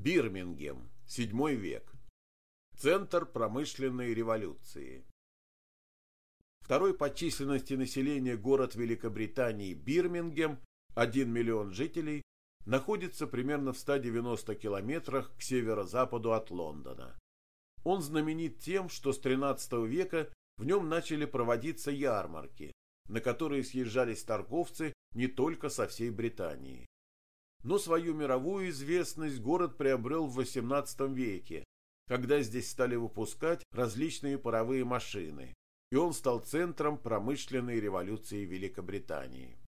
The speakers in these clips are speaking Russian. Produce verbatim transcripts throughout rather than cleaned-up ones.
Бирмингем, седьмой век. Центр промышленной революции. Второй по численности населения город Великобритании Бирмингем, один миллион жителей, находится примерно в ста девяноста километрах к северо-западу от Лондона. Он знаменит тем, что с тринадцатого века в нем начали проводиться ярмарки, на которые съезжались торговцы не только со всей Британии. Но свою мировую известность город приобрел в восемнадцатом веке, когда здесь стали выпускать различные паровые машины, и он стал центром промышленной революции Великобритании.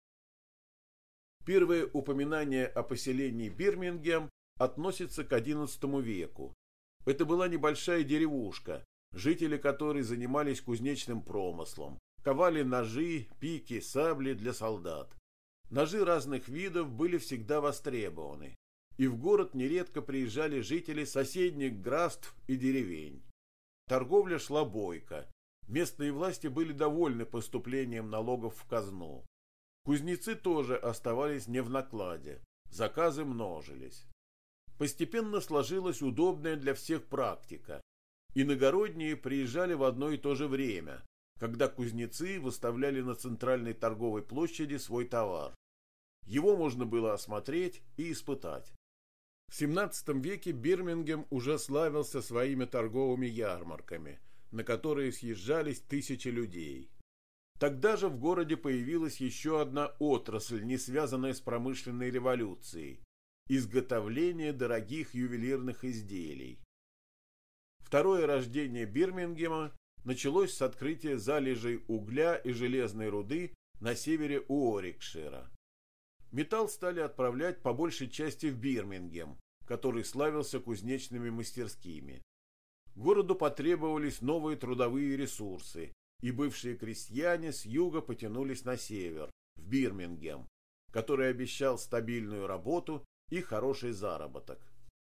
Первое упоминание о поселении Бирмингем относится к одиннадцатому веку. Это была небольшая деревушка, жители которой занимались кузнечным промыслом, ковали ножи, пики, сабли для солдат. Ножи разных видов были всегда востребованы, и в город нередко приезжали жители соседних графств и деревень. Торговля шла бойко. Местные власти были довольны поступлением налогов в казну. Кузнецы тоже оставались не в накладе, заказы множились. Постепенно сложилась удобная для всех практика. Иногородние приезжали в одно и то же время, когда кузнецы выставляли на центральной торговой площади свой товар. Его можно было осмотреть и испытать. В семнадцатом веке Бирмингем уже славился своими торговыми ярмарками, на которые съезжались тысячи людей. Тогда же в городе появилась еще одна отрасль, не связанная с промышленной революцией – изготовление дорогих ювелирных изделий. Второе рождение Бирмингема началось с открытия залежей угля и железной руды на севере Уорикшира. Металл стали отправлять по большей части в Бирмингем, который славился кузнечными мастерскими. Городу потребовались новые трудовые ресурсы, и бывшие крестьяне с юга потянулись на север, в Бирмингем, который обещал стабильную работу и хороший заработок.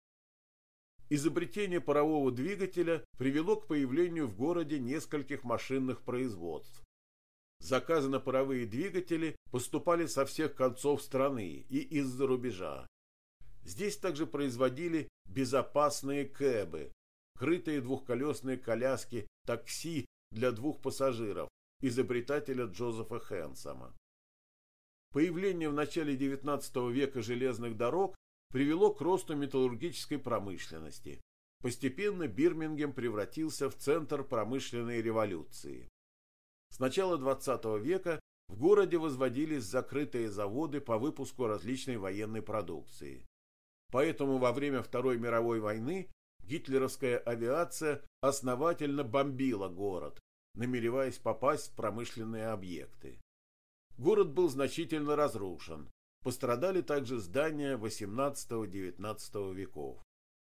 Изобретение парового двигателя привело к появлению в городе нескольких машинных производств. Заказы на паровые двигатели поступали со всех концов страны и из-за рубежа. Здесь также производили безопасные кэбы, крытые двухколесные коляски, такси для двух пассажиров, изобретателя Джозефа Хэнсома. Появление в начале девятнадцатого века железных дорог привело к росту металлургической промышленности. Постепенно Бирмингем превратился в центр промышленной революции. С начала двадцатого века в городе возводились закрытые заводы по выпуску различной военной продукции. Поэтому во время Второй мировой войны гитлеровская авиация основательно бомбила город, намереваясь попасть в промышленные объекты. Город был значительно разрушен. Пострадали также здания восемнадцатого-девятнадцатого веков.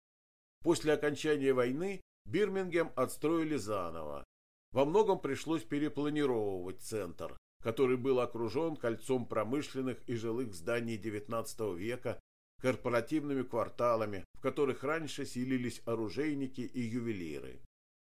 После окончания войны Бирмингем отстроили заново. Во многом пришлось перепланировывать центр, который был окружен кольцом промышленных и жилых зданий девятнадцатого века, корпоративными кварталами, в которых раньше селились оружейники и ювелиры.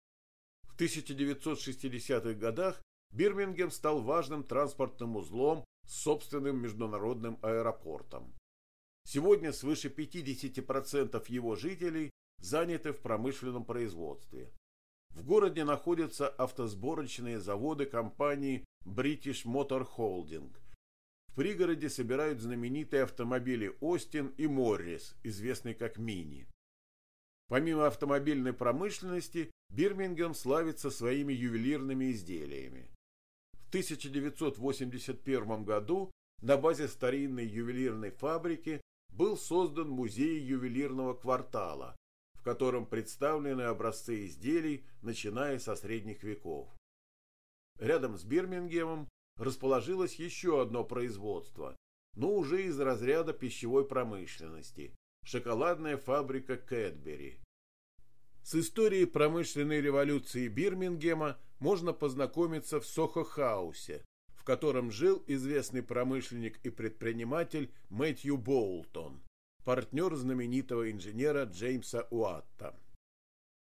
В тысяча девятьсот шестидесятых годах Бирмингем стал важным транспортным узлом с собственным международным аэропортом. Сегодня свыше пятидесяти процентов его жителей заняты в промышленном производстве. В городе находятся автосборочные заводы компании British Motor Holding. В пригороде собирают знаменитые автомобили Остин и Моррис, известные как Мини. Помимо автомобильной промышленности, Бирмингем славится своими ювелирными изделиями. В тысяча девятьсот восемьдесят первом году на базе старинной ювелирной фабрики был создан музей ювелирного квартала, в котором представлены образцы изделий, начиная со средних веков. Рядом с Бирмингемом расположилось еще одно производство, но уже из разряда пищевой промышленности – шоколадная фабрика Кэтбери. С историей промышленной революции Бирмингема можно познакомиться в Сохо-хаусе, в котором жил известный промышленник и предприниматель Мэтью Боултон, партнер знаменитого инженера Джеймса Уатта.